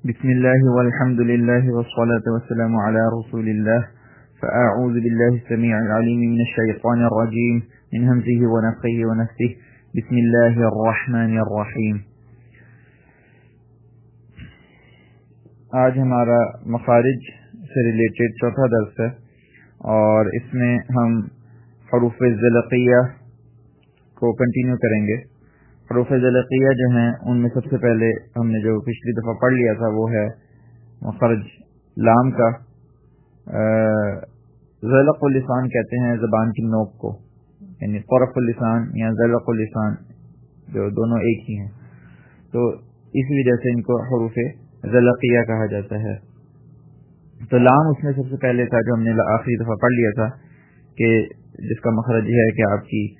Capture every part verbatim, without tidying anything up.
بسم الله والحمد لله والصلاة والسلام على رسول الله فأعوذ بالله السميع العليم من الشيطان الرجيم من همزه ونفخه ونفثه بسم الله الرحمن الرحيم. آج ہمارا مخارج سے ریلیٹڈ چوتھا درس ہے اور اس میں ہم حروف ذلقیہ کو کنٹینیو کریں گے. حروف ذلقیہ جو ہیں ان میں سب سے پہلے ہم نے جو پچھلی دفعہ پڑھ لیا تھا وہ ہے مخرج لام کا. ذلق اللسان کہتے ہیں زبان کی نوک کو، یعنی طرف اللسان یا ذلق اللسان جو دونوں ایک ہی ہیں، تو اس وجہ سے ان کو حروف ذلقیہ کہا جاتا ہے. تو لام اس میں سب سے پہلے تھا جو ہم نے آخری دفعہ پڑھ لیا تھا کہ جس کا مخرج ہے کہ آپ کی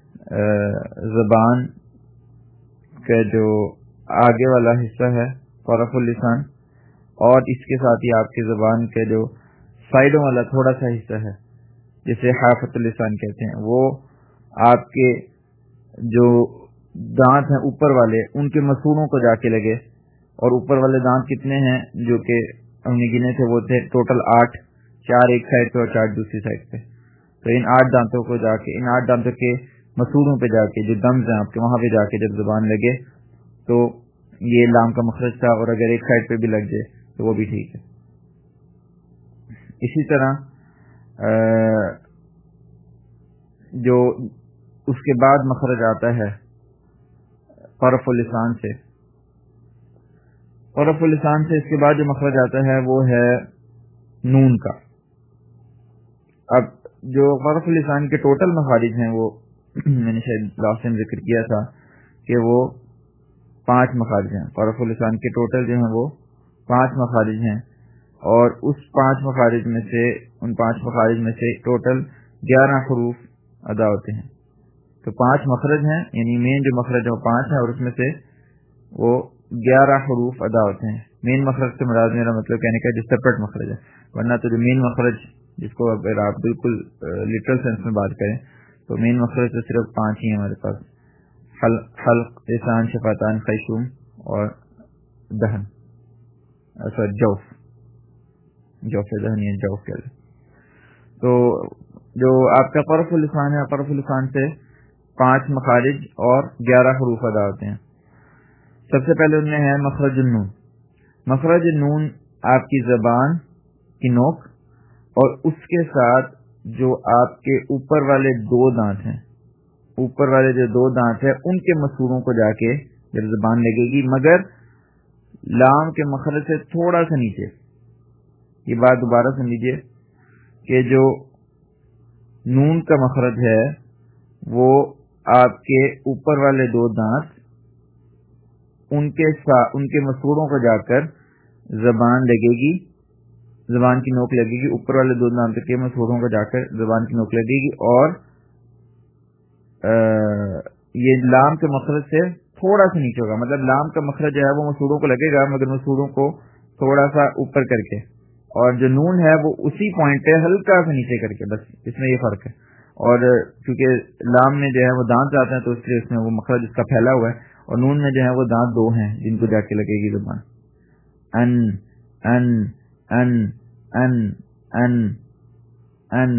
زبان کا جو آگے والا حصہ ہے طرف اللسان، اور اس کے ساتھ ہی آپ کی زبان کے جو سائڈوں والا تھوڑا سا حصہ ہے جسے حافت اللسان کہتے ہیں، وہ آپ کے جو دانت ہیں اوپر والے ان کے مسوڑوں کو جا کے لگے. اور اوپر والے دانت کتنے ہیں جو کہ ہم نے گنے تھے وہ تھے ٹوٹل آٹھ، چار ایک سائڈ پہ اور چار دوسری سائڈ پہ. تو ان آٹھ دانتوں کو جا کے ان آٹھ دانتوں کے مسوڑوں پہ جا کے جو دمز ہیں آپ کے وہاں پہ جا کے جب زبان لگے تو یہ لام کا مخرج تھا، اور اگر ایک سائڈ پہ بھی لگ جائے تو وہ بھی ٹھیک ہے. اسی طرح جو اس کے بعد مخرج آتا ہے طرف اللسان سے، طرف اللسان سے اس کے بعد جو مخرج آتا ہے وہ ہے نون کا. اب جو طرف اللسان کے ٹوٹل مخارج ہیں وہ میں نے شاید لاسٹ ٹائم ذکر کیا تھا کہ وہ پانچ مخارج ہیں. طرف اللسان کے ٹوٹل جو ہیں وہ پانچ مخارج ہیں، اور اس پانچ مخارج میں سے ان پانچ مخارج میں سے ٹوٹل گیارہ حروف ادا ہوتے ہیں. تو پانچ مخرج ہیں، یعنی مین جو مخرج ہے وہ پانچ ہے، اور اس میں سے وہ گیارہ حروف ادا ہوتے ہیں. مین مخرج سے مراد میرا مطلب کہنے کا جو سیپریٹ مخرج ہے، ورنہ تو جو مین مخرج جس کو اگر آپ بالکل لٹرل سینس میں بات کریں تو مین مخرج تو صرف پانچ ہی ہیں ہمارے پاس: حلق، لسان، شفتان، خیشوم اور دہن، سوری جوف جوف دہن یا جوف کہتے ہیں. تو جو آپ کا طرف اللسان ہے، طرف اللسان سے پانچ مخارج اور گیارہ حروف ادا ہوتے ہیں. سب سے پہلے ان میں ہے مخرج النون. مخرج النون آپ کی زبان کی نوک اور اس کے ساتھ جو آپ کے اوپر والے دو دانت ہیں، اوپر والے جو دو دانت ہیں ان کے مسوڑوں کو جا کے جب زبان لگے گی، مگر لام کے مخرج سے تھوڑا سا نیچے. یہ بات دوبارہ سن لیجیے کہ جو نون کا مخرج ہے وہ آپ کے اوپر والے دو دانت ان کے ساتھ ان کے مسوڑوں کو جا کر زبان لگے گی، زبان کی نوک لگے گی، اوپر والے دو دانت کے مسوڑوں کو جا کر زبان کی نوک لگے گی، اور یہ لام کے مخرج سے تھوڑا سا نیچے ہوگا. مطلب لام کا مخرج جو ہے وہ مسوڑوں کو لگے گا مگر مسوڑوں کو تھوڑا سا اوپر کر کے، اور جو نون ہے وہ اسی پوائنٹ پہ ہلکا سا نیچے کر کے، بس اس میں یہ فرق ہے. اور کیونکہ لام میں جو ہے وہ دانت آتے ہیں تو اس لیے اس میں وہ مخرج اس کا پھیلا ہوا ہے، اور نون میں جو ہے وہ دانت دو ہیں جن کو جا کے لگے گی زبان. ان ان ان ان ان ان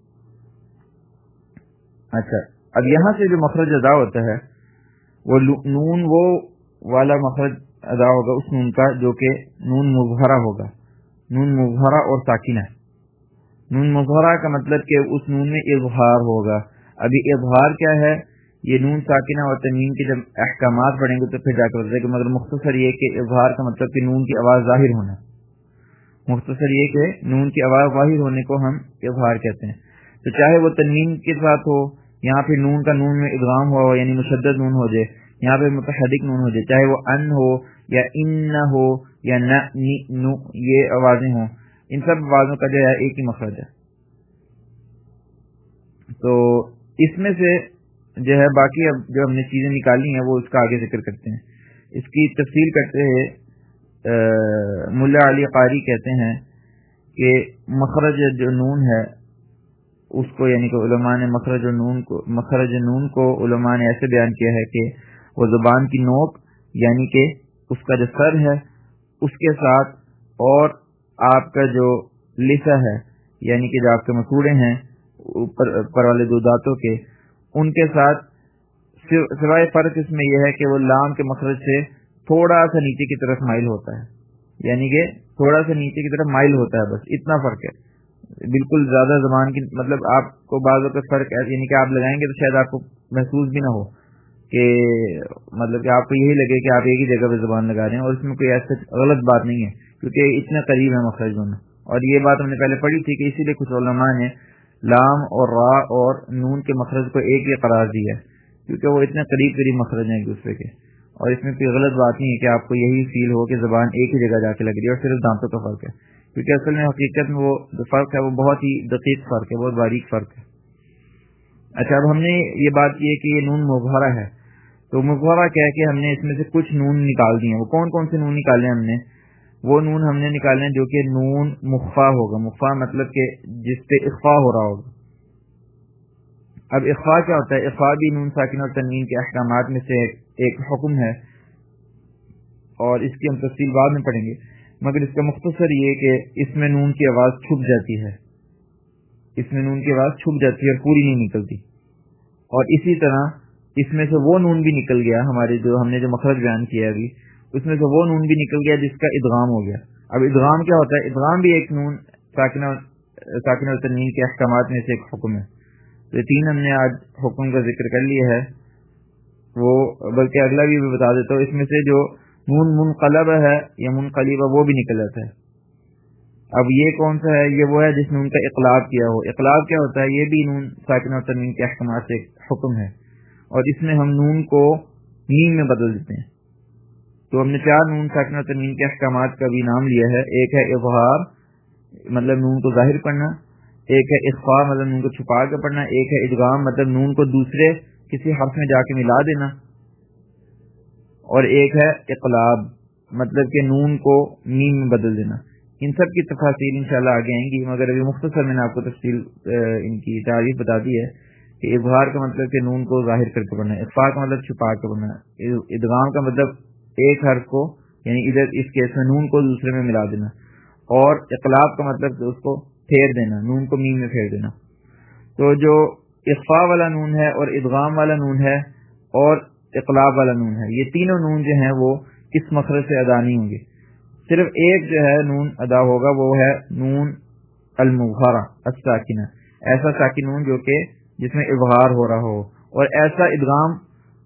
اچھا، اب یہاں سے جو مخرج ادا ہوتا ہے وہ نون وہ والا مخرج ادا ہوگا اس نون کا جو کہ نون مظہرہ ہوگا. نون مظہرہ اور ساکنہ. نون مظہرہ کا مطلب کہ اس نون میں اظہار ہوگا. ابھی اظہار کیا ہے، یہ نون ساکنہ اور تنوین کے جب احکامات پڑھیں گے تو پھر جا کر کہ مگر مختصر یہ کہ اظہار کا مطلب کہ نون کی آواز ظاہر ہونا، مختصر یہ کہ نون کی آواز ظاہر ہونے کو ہم اظہار کہتے ہیں. تو چاہے وہ تنوین کے ساتھ ہو، یہاں پہ نون کا نون میں ادغام ہوا ہو یعنی مشدد نون ہو جائے، یہاں پہ متحرک نون ہو جائے، چاہے وہ ان ہو یا ان ہو یا ن نو، یہ آوازیں ہوں، ان سب آوازوں کا جو ہے ایک ہی مخرج ہے. تو اس میں سے جو ہے باقی اب جو ہم نے چیزیں نکالی ہیں وہ اس کا آگے ذکر کرتے ہیں. اس کی تفصیل کرتے ہیں ملا علی قاری کہتے ہیں کہ مخرج جو نون ہے اس کو، یعنی کہ علماء نے مخرج نون کو مخرج نون کو علماء نے ایسے بیان کیا ہے کہ وہ زبان کی نوک یعنی کہ اس کا جو سر ہے اس کے ساتھ اور آپ کا جو لسا ہے یعنی کہ جو آپ کے مسوڑے ہیں اوپر پر والے دو دانتوں کے، ان کے ساتھ سوائے فرق اس میں یہ ہے کہ وہ لام کے مخرج سے تھوڑا سا نیچے کی طرف مائل ہوتا ہے، یعنی کہ تھوڑا سا نیچے کی طرف مائل ہوتا ہے، بس اتنا فرق ہے، بالکل زیادہ زبان کی مطلب آپ کو بعض وقت فرق ہے یعنی کہ آپ لگائیں گے تو شاید آپ کو محسوس بھی نہ ہو کہ مطلب کہ آپ کو یہی لگے کہ آپ ایک ہی جگہ پہ زبان لگا رہے ہیں، اور اس میں کوئی ایسا غلط بات نہیں ہے کیونکہ اتنے قریب ہے مخرج دونوں. اور یہ بات ہم نے پہلے پڑھی تھی کہ اسی لیے کچھ علماء نے لام اور را اور نون کے مخرج کو ایک ہی قرار دیا ہے کیونکہ وہ اتنے قریب قریب مخرج ہیں ایک دوسرے کے، اور اس میں کوئی غلط بات نہیں ہے کہ آپ کو یہی فیل ہو کہ زبان ایک ہی جگہ جا کے لگ رہی ہے اور صرف دانتوں کا فرق ہے، کیونکہ اصل میں حقیقت میں وہ جو فرق ہے وہ بہت ہی دقیق فرق ہے، بہت باریک فرق ہے. اچھا، اب ہم نے یہ بات کی ہے کہ یہ نون مظہرہ ہے، تو مظہرہ کہہ کے ہم نے اس میں سے کچھ نون نکال دیے ہیں. وہ کون کون سے نون نکالے ہم نے؟ وہ نون ہم نے نکالے جو کہ نون مخفا ہوگا. مخفا مطلب کہ جس پہ اخفا ہو رہا ہوگا. اب اخفا کیا ہوتا ہے؟ اخفا بھی نون ساکن اور تنوین کے احکامات میں سے ایک حکم ہے، اور اس کی ہم تفصیل بعد میں پڑھیں گے، مگر اس کا مختصر یہ کہ اس میں نون کی آواز چھپ جاتی ہے، اس میں نون کی آواز چھپ جاتی ہے اور پوری نہیں نکلتی. اور اسی طرح اس میں سے وہ نون بھی نکل گیا ہمارے جو ہم نے جو مخرج بیان کیا ابھی، اس میں سے وہ نون بھی نکل گیا جس کا ادغام ہو گیا. اب ادغام کیا ہوتا ہے؟ ادغام بھی ایک نون ساکنہ ساکنہ اور تنوین کے احکامات میں سے ایک حکم ہے. تو تین ہم نے آج حکم کا ذکر کر لیا ہے، وہ بلکہ اگلا بھی میں بتا دیتا ہوں. اس میں سے جو نون منقلب ہے یا منقلب ہے وہ بھی نکل جاتا ہے. اب یہ کون سا ہے؟ یہ وہ ہے جس نون کا اقلاب کیا ہو. اقلاب کیا ہوتا ہے؟ یہ بھی نون ساکنہ اور تنوین کے احکامات سے ایک حکم ہے، اور اس میں ہم نون کو میم میں بدل دیتے ہیں. تو ہم نے چار نون ساکنہ اور تنوین کے احکامات کا بھی نام لیا ہے. ایک ہے اظہار مطلب نون کو ظاہر کرنا، ایک ہے اخفا مطلب نون کو چھپا کے پڑھنا، ایک ہے ادغام مطلب نون کو دوسرے کسی حرف میں جا کے ملا دینا، اور ایک ہے اقلاب مطلب کہ نون کو میم میں بدل دینا. ان سب کی تفاصیل انشاءاللہ آگے آئیں گی، مگر ابھی مختصر میں نے آپ کو تفصیل ان کی تعریف بتا دی ہے کہ اظہار کا مطلب کہ نون کو ظاہر کر کے پڑھنا، اخفا کا مطلب چھپا کے پڑھنا، ادغام کا مطلب ایک حرف کو یعنی ادھر اس کیس میں نون کو دوسرے میں ملا دینا، اور اقلاب کا مطلب اس کو پھیر دینا، نون کو میم میں پھیر دینا. تو جو اخفا والا نون ہے اور ادغام والا نون ہے اور اقلاب والا نون ہے، یہ تینوں نون جو ہیں وہ اس مخرج سے ادا نہیں ہوں گے. صرف ایک جو ہے نون ادا ہوگا، وہ ہے نون المظہرہ الساکنہ، ایسا ساکن نون جو کہ جس میں اظہار ہو رہا ہو، اور ایسا ادغام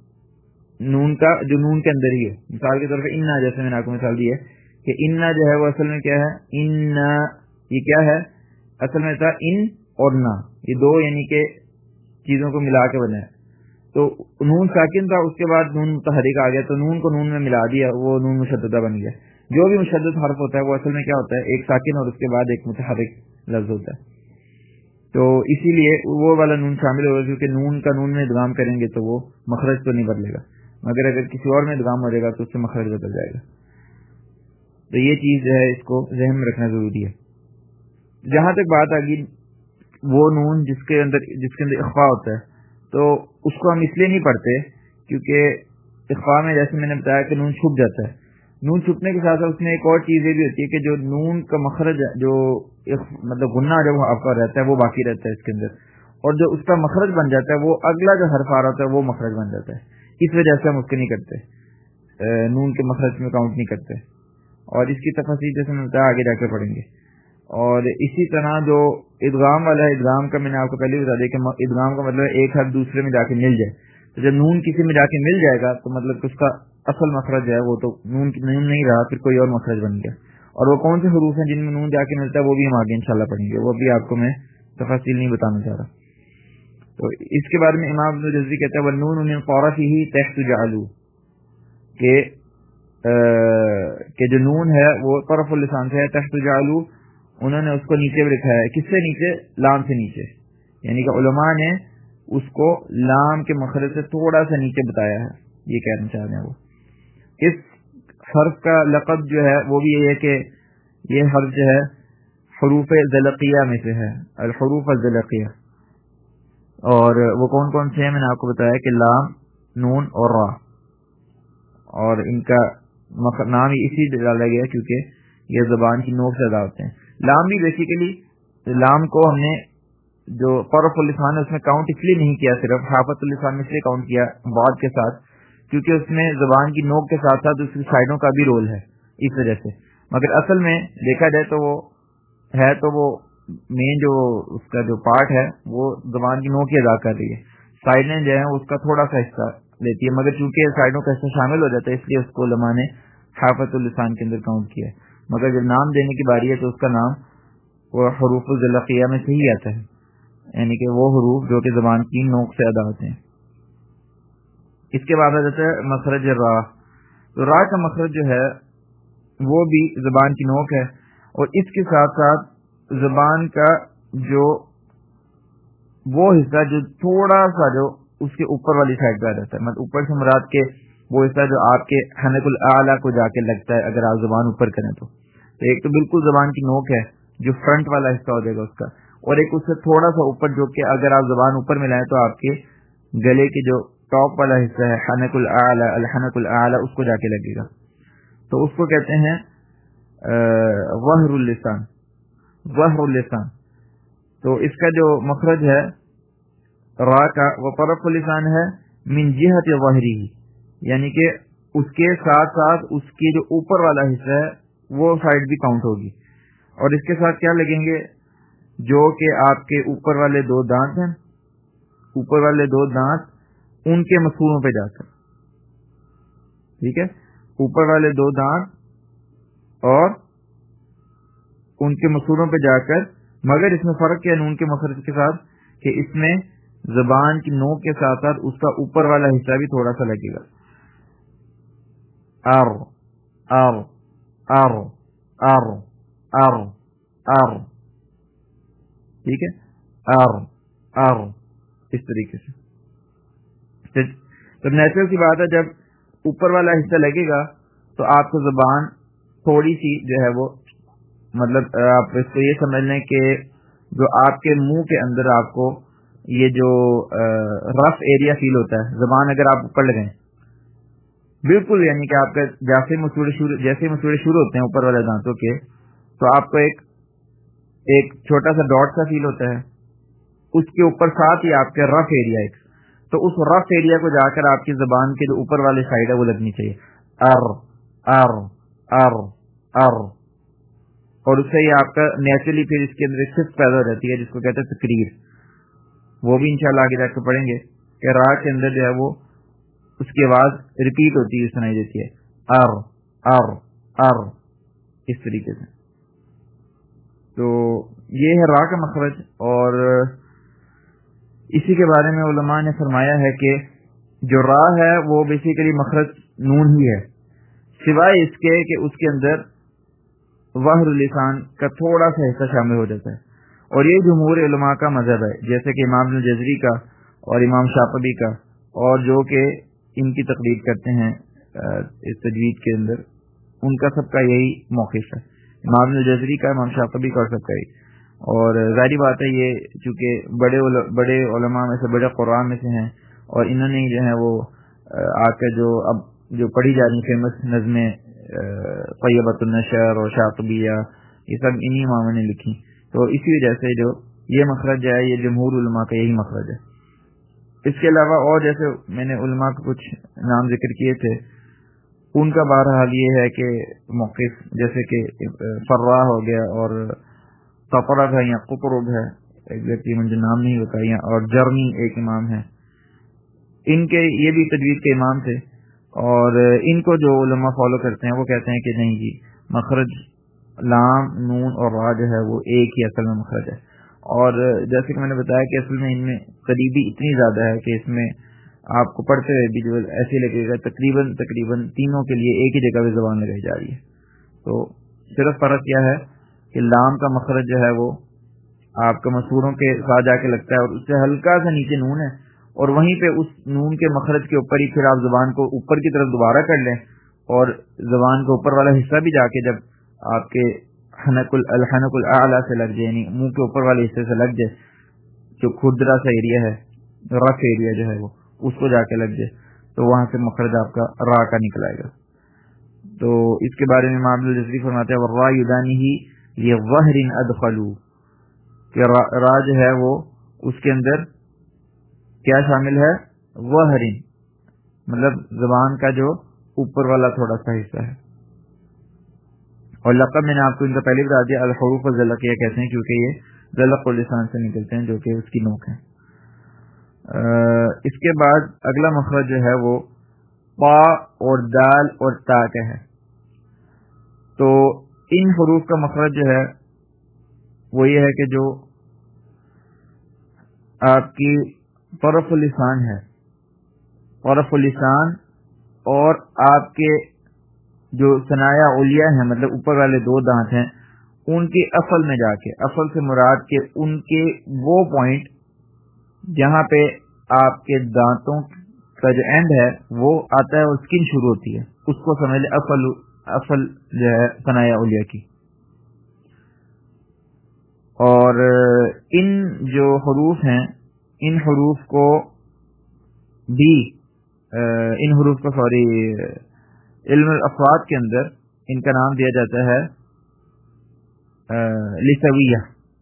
نون کا جو نون کے اندر ہی ہے. مثال کے طور پہ انا، جیسے میں نے آپ کو مثال دی ہے کہ انا جو ہے وہ اصل میں کیا ہے؟ انا یہ کیا ہے؟ اصل میں تھا ان اور نا، یہ دو یعنی کہ چیزوں کو ملا کے بنا ہے. تو نون ساکن تھا، اس کے بعد نون متحرک آ گیا، تو نون کو نون میں ملا دیا، وہ نون مشددہ بن گیا. جو بھی مشدد حرف ہوتا ہے وہ اصل میں کیا ہوتا ہے؟ ایک ساکن اور اس کے بعد ایک متحرک لفظ ہوتا ہے. تو اسی لیے وہ والا نون شامل ہوگا، کیونکہ نون کا نون میں ادغام کریں گے تو وہ مخرج تو نہیں بدلے گا، مگر اگر کسی اور میں ادغام ہو جائے گا تو اس سے مخرج بدل جائے گا. تو یہ چیز جو ہے اس کو ذہن میں رکھنا ضروری ہے. جہاں تک بات آ گئی وہ نون جس کے اندر جس کے اندر اخفا ہوتا ہے، تو اس کو ہم اس لیے نہیں پڑھتے کیونکہ اخفا میں جیسے میں نے بتایا کہ نون چھپ جاتا ہے. نون چھپنے کے ساتھ ساتھ اس میں ایک اور چیز یہ بھی ہوتی ہے کہ جو نون کا مخرج جو مطلب غنہ جب آپ کا رہتا ہے وہ باقی رہتا ہے اس کے اندر، اور جو اس کا مخرج بن جاتا ہے وہ اگلا جو حرف آ رہا ہوتا ہے وہ مخرج بن جاتا ہے. اس وجہ سے ہم اس کے نہیں کرتے، نون کے مخرج میں کاؤنٹ نہیں کرتے، اور اس کی تفصیل جیسے میں بتایا آگے جا کے پڑھیں گے. اور اسی طرح جو ادغام والا ہے، ادغام کا میں نے آپ کو پہلے بتا دیا کہ ادغام کا مطلب ایک حرف دوسرے میں جا کے مل جائے. تو جب نون کسی میں جا کے مل جائے گا تو مطلب اس کا اصل مخرج ہے وہ تو نون نون نہیں رہا، پھر کوئی اور مخرج بن گیا. اور وہ کون سے حروف ہیں جن میں نون جا کے ملتا ہے وہ بھی ہم آگے انشاءاللہ پڑھیں گے، وہ بھی آپ کو میں تفصیل نہیں بتانا چاہ رہا. تو اس کے بارے میں امام ابن جزری کہتا ہے والنون من طرفه تحت جعلوا، کہ کہ جو نون ہے وہ طرف اللسان سے ہے، تحت جعلوا انہوں نے اس کو نیچے بھی لکھا ہے. کس سے نیچے؟ لام سے نیچے، یعنی کہ علماء نے اس کو لام کے مخرج سے تھوڑا سا نیچے بتایا ہے. یہ کہنا چاہ رہے ہیں وہ اس حرف کا لقب جو ہے وہ بھی یہ ہے کہ یہ حرف جو ہے حروف ذلقیہ میں سے ہے، الحروف الذلقیہ. اور وہ کون کون سے ہیں میں نے آپ کو بتایا کہ لام، نون اور را، اور ان کا نام ہی اسی ڈالا گیا کیونکہ یہ زبان کی نوک سے ادا ہوتے ہیں. لام بھی بیسیکلی لام کو ہم نے جو طرف اللسان ہے اس میں کاؤنٹ اس لیے نہیں کیا, صرف حافظ اللسان میں اس لیے کاؤنٹ کیا بعد کے ساتھ کیونکہ اس میں زبان کی نوک کے ساتھ ساتھ اس کی سائڈوں کا بھی رول ہے اس وجہ سے. مگر اصل میں دیکھا جائے تو وہ ہے تو وہ مین جو اس کا جو پارٹ ہے وہ زبان کی نوک ہی ادا کر رہی ہے, سائڈیں جو ہیں اس کا تھوڑا سا حصہ لیتی ہے, مگر چونکہ سائڈوں کا حصہ شامل ہو جاتا ہے اس لیے اس کو علماء نے حافظ اللسان کے اندر کاؤنٹ کیا ہے. مگر جب نام دینے کی باری ہے تو اس کا نام وہ حروف الزلقیہ میں سے ہی آتا ہے, یعنی کہ وہ حروف جو کہ زبان کی نوک سے ادا ہوتے ہیں. اس کے بعد آ جاتا ہے مخرج را. تو را کا مخرج جو ہے وہ بھی زبان کی نوک ہے, اور اس کے ساتھ ساتھ زبان کا جو وہ حصہ جو تھوڑا سا جو اس کے اوپر والی سائڈ پہ آ جاتا ہے, مطلب اوپر سے مراد کے وہ حصہ جو آپ کے حنک الاعلی کو جا کے لگتا ہے اگر آپ زبان اوپر کریں تو. تو ایک تو بالکل زبان کی نوک ہے جو فرنٹ والا حصہ ہو جائے گا اس کا, اور ایک اس سے تھوڑا سا اوپر جو کہ اگر آپ زبان اوپر ملائیں تو آپ کے گلے کے جو ٹاپ والا حصہ ہے حنک الاعلی الحنک الاعلی اس کو جا کے لگے گا. تو اس کو کہتے ہیں وہر اللسان. وہر اللسان تو اس کا جو مخرج ہے را کا وہ طرف اللسان ہے من جہت ظاہری, یعنی کہ اس کے ساتھ ساتھ اس کے جو اوپر والا حصہ ہے وہ سائڈ بھی کاؤنٹ ہوگی, اور اس کے ساتھ کیا لگیں گے جو کہ آپ کے اوپر والے دو دانت ہیں, اوپر والے دو دانت ان کے مسوروں پہ جا کر, ٹھیک ہے, اوپر والے دو دانت اور ان کے مسوروں پہ جا کر. مگر اس میں فرق کیا نون کے مخرج کے ساتھ کہ اس میں زبان کی نوک کے ساتھ ساتھ اس کا اوپر والا حصہ بھی تھوڑا سا لگے گا. ار ار ار ار ار ار ٹھیک ہے, ار ار اس طریقے سے. تو نیچرل سی بات ہے جب اوپر والا حصہ لگے گا تو آپ کو زبان تھوڑی سی جو ہے وہ مطلب آپ اس کو یہ سمجھ لیں کہ جو آپ کے منہ کے اندر آپ کو یہ جو رف ایریا فیل ہوتا ہے زبان اگر آپ اوپر لگائیں بالکل, یعنی کہ آپ کا جیسے مسوڑے شروع جیسے مسوڑے شروع ہوتے ہیں اوپر والے دانتوں کے تو آپ کو ایک ایک چھوٹا سا ڈاٹ سا فیل ہوتا ہے, اس کے اوپر ساتھ ہی آپ کا رف ایریا ایک, تو اس رف ایریا کو جا کر آپ کی زبان کے جو اوپر والی سائڈ ہے وہ لگنی چاہیے. ار ار ار ار, اور اس سے ہی آپ کا نیچرلی پھر اس کے اندر ایک صفت پیدا ہو جاتی ہے جس کو کہتے ہیں تقریر. وہ بھی انشاءاللہ آگے جا کے پڑھیں گے کہ را کے اندر جو ہے وہ اس کی آواز ریپیٹ ہوتی ہے, سنائی دیتی ہے ار ار ار اس طریقے سے. تو یہ ہے را کا مخرج, اور اسی کے بارے میں علماء نے فرمایا ہے کہ جو را ہے وہ بیسیکلی مخرج نون ہی ہے, سوائے اس کے کہ اس کے اندر وہر اللسان کا تھوڑا سا حصہ شامل ہو جاتا ہے. اور یہ جمہور علماء کا مذہب ہے, جیسے کہ امام الجزری کا اور امام شاطبی کا, اور جو کہ ان کی تقلید کرتے ہیں اس تجوید کے اندر, ان کا سب کا یہی موقف ہے, امام الجزری کا, امام شاطبی کا, اور سب کا یہی. اور ظاہری بات ہے یہ چونکہ بڑے بڑے علماء میں سے, بڑے قرآن میں سے ہیں, اور انہوں نے جو ہے وہ آ کے جو اب جو پڑھی جا رہی فیمس نظمیں طیبۃ النشر اور شاطبیہ یہ سب انہی اماموں نے لکھی, تو اسی وجہ سے جو یہ مخرج ہے یہ جمہور علماء کا یہی مخرج ہے. اس کے علاوہ اور جیسے میں نے علماء کے کچھ نام ذکر کیے تھے, ان کا بہرحال یہ ہے کہ موقف جیسے کہ فرا ہو گیا, اور قطرب ہے یا قطرب ہے, ایگزیکٹلی مجھے نام نہیں ہوتا, یا اور جرمی ایک امام ہے, ان کے یہ بھی تجوید کے امام تھے, اور ان کو جو علماء فالو کرتے ہیں وہ کہتے ہیں کہ نہیں جی مخرج لام نون اور را جو ہے وہ ایک ہی اصل میں مخرج ہے. اور جیسے کہ میں نے بتایا کہ اصل میں ان میں قریبی اتنی زیادہ ہے کہ اس میں آپ کو پڑھتے ہوئے بھی جو ایسے لگے گا تقریباً تقریباً تینوں کے لیے ایک ہی جگہ پہ زبان لگائی جا رہی ہے. تو صرف فرق کیا ہے کہ لام کا مخرج جو ہے وہ آپ کے مسوروں کے ساتھ جا کے لگتا ہے, اور اس سے ہلکا سا نیچے نون ہے, اور وہیں پہ اس نون کے مخرج کے اوپر ہی پھر آپ زبان کو اوپر کی طرف دوبارہ کر لیں, اور زبان کے اوپر والا حصہ بھی جا کے جب آپ کے حنک الحنک الاعلی سے لگ جائے, یعنی منہ کے اوپر والے حصے سے لگ جائے, جو کھردرا سا ایریا ہے, رف ایریا جو ہے وہ اس کو جا کے لگ جائے, تو وہاں سے مخرج آپ کا را کا نکل آئے گا. تو اس کے بارے میں امام الجزری فرماتے ہیں والراء یدانیہ لظہر ادخلوا، کہ را جو ہے وہ اس کے اندر کیا شامل ہے؟ ظہر، مطلب زبان کا جو اوپر والا تھوڑا سا حصہ ہے. اور لقب میں نے آپ کو ان کا پہلے بتا دیا، الحروف الزلقیہ کہتے ہیں کیونکہ یہ زلق و لسان سے نکلتے ہیں جو کہ اس کی نوک ہے. اس کے بعد اگلا مخرج جو ہے وہ پا اور دال اور تا کا ہے. تو ان حروف کا مخرج جو ہے وہ یہ ہے کہ جو آپ کی طرف اللسان ہے، طرف اللسان اور آپ کے جو ثنایا علیہ ہیں، مطلب اوپر والے دو دانت ہیں، ان کی اصل میں جا کے، اصل سے مراد کے ان کے وہ پوائنٹ جہاں پہ آپ کے دانتوں کا جو اینڈ ہے وہ آتا ہے اور اسکن شروع ہوتی ہے، اس کو سمجھ لیں اصل اصل جو ہے ثنایا علیہ کی. اور ان جو حروف ہیں ان حروف کو بھی ان حروف کو سوری علم الاصوات کے اندر ان کا نام دیا جاتا ہے لسویہ،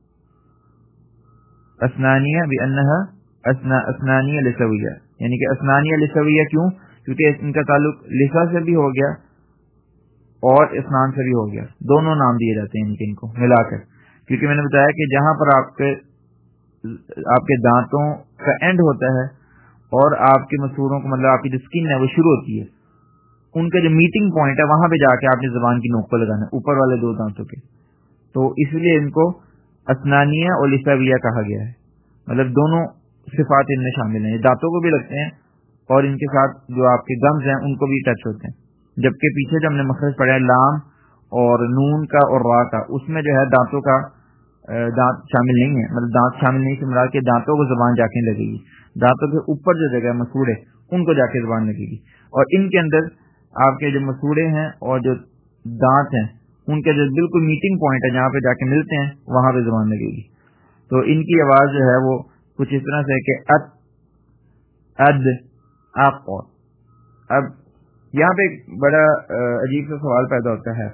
اسنانیہ بانہا اسنانیہ لسویہ، یعنی کہ اسنانیہ لسویہ کیوں؟ کیونکہ ان کا تعلق لسا سے بھی ہو گیا اور اسنان سے بھی ہو گیا، دونوں نام دیے جاتے ہیں ان کو ملا کر. کیونکہ میں نے بتایا کہ جہاں پر آپ کے آپ کے دانتوں کا اینڈ ہوتا ہے اور آپ کے مسوروں کو، مطلب آپ کی جو اسکن ہے وہ شروع ہوتی ہے، ان کا جو میٹنگ پوائنٹ ہے وہاں پہ جا کے آپ نے زبان کی نوک کو لگانا ہے اوپر والے دو دانتوں کے. تو اس لیے ان کو اسنانیہ اور لساویہ کہا گیا ہے، مطلب دونوں صفات ان میں شامل ہیں، دانتوں کو بھی لگتے ہیں اور ان کے ساتھ جو آپ کے گمز ہیں ان کو بھی ٹچ ہوتے ہیں. جبکہ پیچھے جو ہم نے مخرج پڑھا ہے لام اور نون کا اور را کا، اس میں جو ہے دانتوں کا دانت شامل نہیں ہے، مطلب دانت شامل نہیں سے مراد کہ دانتوں کو زبان جا کے لگے گی، دانتوں کے اوپر جو جگہ مسوڑے ان کو جا کے زبان لگے گی، اور ان کے اندر آپ کے جو مسوڑے ہیں اور جو دانت ہیں ان کے جو بالکل میٹنگ پوائنٹ ہے جہاں پہ جا کے ملتے ہیں وہاں پہ زبان لگے گی. تو ان کی آواز جو ہے وہ کچھ اس طرح سے کہ ات اد آپ. اب یہاں پہ ایک بڑا عجیب سا سوال پیدا ہوتا ہے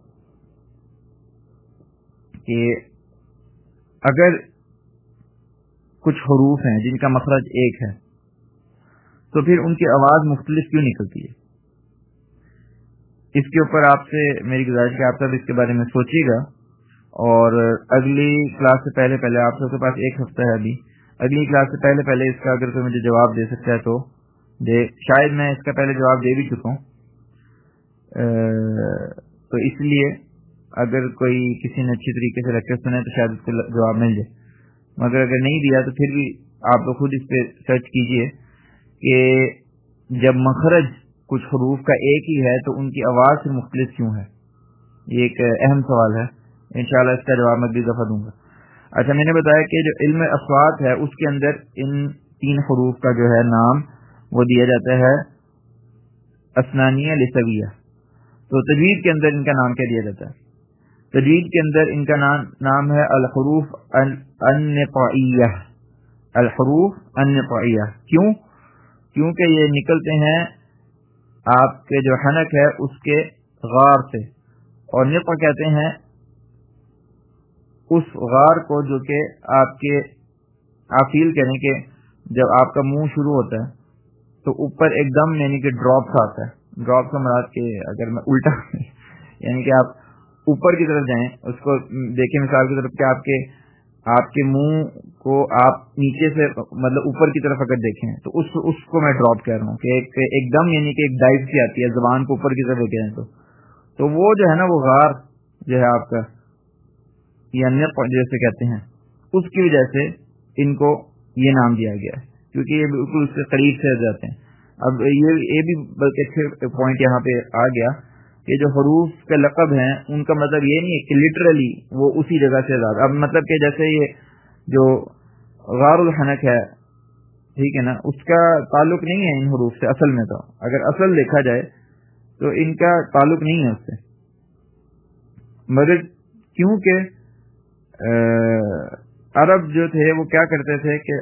کہ اگر کچھ حروف ہیں جن کا مخرج ایک ہے تو پھر ان کی آواز مختلف کیوں نکلتی ہے؟ اس کے اوپر آپ سے میری گزارش ہے آپ سب اس کے بارے میں سوچیے گا، اور اگلی کلاس سے پہلے پہلے آپ سب کے پاس ایک ہفتہ ہے ابھی، اگلی کلاس سے پہلے پہلے اس کا اگر کوئی مجھے جواب دے سکتا ہے تو دے. شاید میں اس کا پہلے جواب دے بھی چکا ہوں، تو اس لیے اگر کوئی کسی نے اچھی طریقے سے لیکچر سنا ہے تو شاید اس کو جواب مل جائے، مگر اگر نہیں دیا تو پھر بھی آپ لوگ خود اس پہ سرچ کیجئے کہ جب مخرج کچھ حروف کا ایک ہی ہے تو ان کی آواز سے مختلف کیوں ہے. یہ ایک اہم سوال ہے، انشاءاللہ اس کا جواب میں اگلی دفعہ دوں گا. اچھا، میں نے بتایا کہ جو علم اصوات ہے اس کے اندر ان تین حروف کا جو ہے نام وہ دیا جاتا ہے اسنانیہ لسویہ. تو تجوید کے اندر ان کا نام کیا دیا جاتا ہے؟ تجوید کے اندر ان کا نام نام ہے الحروف النطعیہ. الحروف النطعیہ کیوں؟ کیونکہ یہ نکلتے ہیں آپ کے جو حنک ہے اس کے غار سے، اور نطع کہتے ہیں اس غار کو جو کہ آپ کے آپ فیل کریں کہ جب آپ کا منہ شروع ہوتا ہے تو اوپر ایک دم یعنی کہ ڈراپس آتا ہے. ڈراپ کا مراد کہ اگر میں الٹا یعنی کہ آپ اوپر کی طرف جائیں، اس کو دیکھیں مثال کی طرف کہ آپ کے آپ کے منہ کو آپ نیچے سے مطلب اوپر کی طرف اگر دیکھیں تو اس اس کو میں ڈراپ کہہ رہا ہوں کہ ایک ایک دم یعنی کہ ایک ڈائیو سی آتی ہے زبان کو اوپر کی طرف لے کے جائیں تو تو وہ جو ہے نا وہ غار جو ہے آپ کا یا نطع جیسے کہتے ہیں، اس کی وجہ سے ان کو یہ نام دیا گیا ہے کیونکہ یہ بالکل اس سے قریب سے جاتے ہیں. اب یہ یہ بھی بلکہ اچھے پوائنٹ یہاں پہ آ گیا کہ جو حروف کے لقب ہیں ان کا مطلب یہ نہیں ہے کہ لٹرلی وہ اسی جگہ سے زیادہ، اب مطلب کہ جیسے یہ جو غار الحنک ہے ٹھیک ہے نا، اس کا تعلق نہیں ہے ان حروف سے اصل میں. تو اگر اصل دیکھا جائے تو ان کا تعلق نہیں ہے اس سے، مگر کیونکہ عرب جو تھے وہ کیا کرتے تھے کہ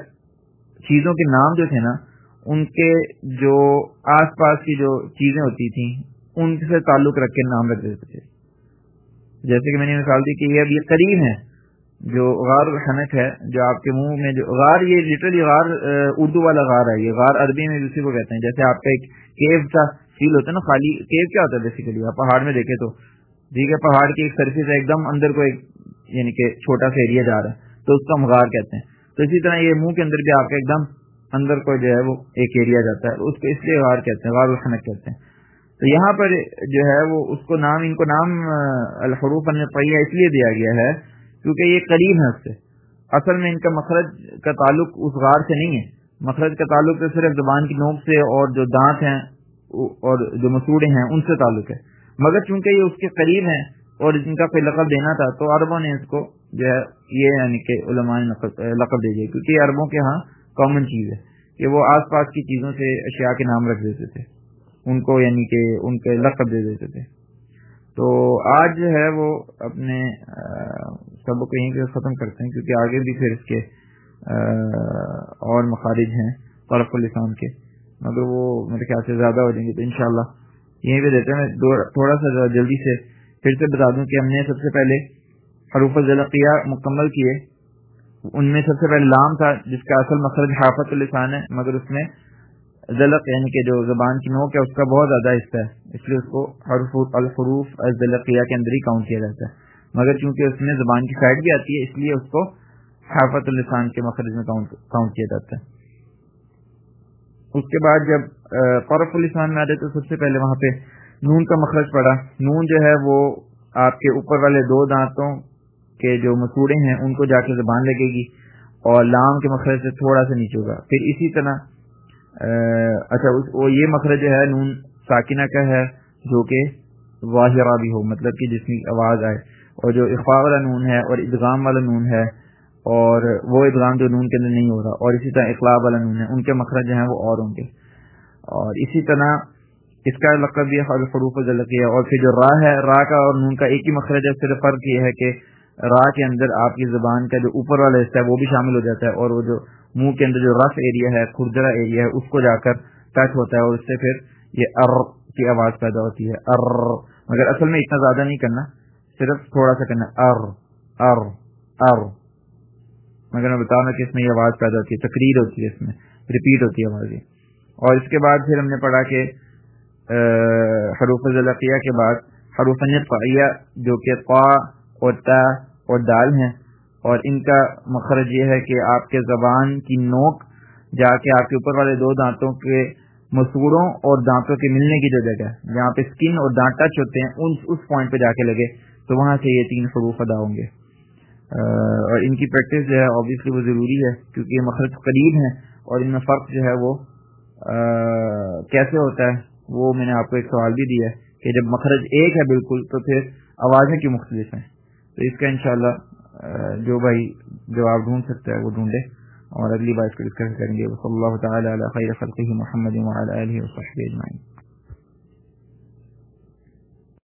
چیزوں کے نام جو تھے نا ان کے جو آس پاس کی جو چیزیں ہوتی تھیں ان سے تعلق رکھ کے نام رکھ دیتے تھے. جیسے کہ میں نے مثال دی کہ یہ اب یہ قرین ہے جو غار الحنک ہے, جو آپ کے منہ میں جو غار, یہ لٹرلی غار اردو والا غار ہے, یہ غار عربی میں اسی کو کہتے ہیں. جیسے آپ کا ایک کیو کا فیل ہوتا ہے نا, خالی کیو کیا ہوتا ہے بیسیکلی, آپ پہاڑ میں دیکھیں تو ٹھیک ہے, پہاڑ کی ایک سرفیس ہے ایک دم اندر کو ایک یعنی کہ چھوٹا سا ایریا جا رہا ہے, تو اس کا ہم غار کہتے ہیں. تو اسی طرح یہ منہ کے اندر بھی آپ کا ایک دم اندر کو جو ہے وہ ایک ایریا جاتا ہے, اس کو اس لیے غار کہتے ہیں, غار الحنک کہتے ہیں. تو یہاں پر جو ہے وہ اس کو نام, ان کو نام الحروف النطقیہ اس لیے دیا گیا ہے کیونکہ یہ قریب ہے اس سے. اصل میں ان کا مخرج کا تعلق اس غار سے نہیں ہے, مخرج کا تعلق تو صرف زبان کی نوک سے اور جو دانت ہیں اور جو مسوڑے ہیں ان سے تعلق ہے. مگر چونکہ یہ اس کے قریب ہیں اور ان کا کوئی لقب دینا تھا تو عربوں نے اس کو جو ہے یہ یعنی کہ علماء نے لقب دے دیا, کیونکہ یہ عربوں کے ہاں کامن چیز ہے کہ وہ آس پاس کی چیزوں سے اشیاء کے نام رکھ دیتے تھے, ان کو یعنی کہ ان کے لقب دے دیتے تھے. تو آج جو ہے وہ اپنے سبق یہیں پہ ختم کرتے ہیں, کیونکہ آگے بھی پھر اس کے اور مخارج ہیں طرف اللسان کے, مگر وہ میرے خیال سے زیادہ ہو جائیں گے, تو انشاءاللہ یہیں پہ دیتے ہیں. تھوڑا سا جلدی سے پھر سے بتا دوں کہ ہم نے سب سے پہلے حروف ذلقیہ مکمل کیے. ان میں سب سے پہلے لام تھا جس کا اصل مخرج حافظ اللسان ہے, مگر اس میں ذلق یعنی کہ جو زبان کی نوک ہے اس کا بہت زیادہ حصہ ہے, اس لیے اس کو حروف الحروف الذلقیہ کے اندر ہی کاؤنٹ کیا جاتا ہے. مگر چونکہ اس میں زبان کی سائڈ بھی آتی ہے اس لیے اس کو حافظ اللسان کے مخرج میں کاؤنٹ کیا جاتا ہے. اس کے بعد جب طرف اللسان میں آتے تو سب سے پہلے وہاں پہ نون کا مخرج پڑا. نون جو ہے وہ آپ کے اوپر والے دو دانتوں کے جو مسوڑے ہیں ان کو جا کے زبان لگے گی, اور لام کے مخرج سے تھوڑا سا نیچے ہوگا. پھر اسی طرح اچھا وہ یہ مخرج جو ہے نون ساکنہ کا ہے جو کہ واحرہ بھی ہو, مطلب کہ جس میں آواز آئے, اور جو اخفاء والا نون ہے اور ادغام والا نون ہے اور وہ ادغام جو نون کے اندر نہیں ہو رہا, اور اسی طرح اقلاب والا نون ہے, ان کے مخرج جو ہیں وہ اور ہوں گے. اور اسی طرح اس کا لقب بھی حروف ذلقیہ. اور پھر جو را ہے, را کا اور نون کا ایک ہی مخرج ہے, صرف فرق یہ ہے کہ را کے اندر آپ کی زبان کا جو اوپر والا حصہ ہے وہ بھی شامل ہو جاتا ہے, اور وہ جو منہ کے اندر جو رف ایریا ہے, کھردرا ایریا ہے, اس کو جا کر ٹچ ہوتا ہے, اور اس سے پھر یہ ار کی آواز پیدا ہوتی ہے, ار. مگر اصل میں اتنا زیادہ نہیں کرنا, صرف تھوڑا سا کرنا, ار ار ار. مگر میں بتا رہا کہ اس میں یہ آواز پیدا ہوتی ہے, تقریر ہوتی ہے, اس میں ریپیٹ ہوتی ہے آواز. اور اس کے بعد پھر ہم نے پڑھا کہ حروف ذلقیہ کے بعد حروف نطقیہ جو کہ قا اور تا اور دال ہیں, اور ان کا مخرج یہ ہے کہ آپ کے زبان کی نوک جا کے آپ کے اوپر والے دو دانتوں کے مسوڑوں اور دانتوں کے ملنے کی جو جگہ جہاں پہ اسکن اور دانت ٹچ ہوتے ہیں ان اس پوائنٹ پہ جا کے لگے, تو وہاں سے یہ تین حروف ادا ہوں گے. اور ان کی پریکٹس جو ہے آبویسلی وہ ضروری ہے, کیونکہ یہ مخرج قریب ہیں, اور ان میں فرق جو ہے وہ کیسے ہوتا ہے وہ میں نے آپ کو ایک سوال بھی دیا ہے کہ جب مخرج ایک ہے بالکل تو پھر آوازیں کیوں مختلف ہیں. تو اس کا انشاءاللہ جو بھائی جواب ڈھونڈ سکتا ہے وہ ڈھونڈے, اور اگلی بار اس کو ڈسکس کریں گے. صلی اللہ تعالی علی خیر خلقہ محمد وعلی آلہ وصحبہ اجمعین.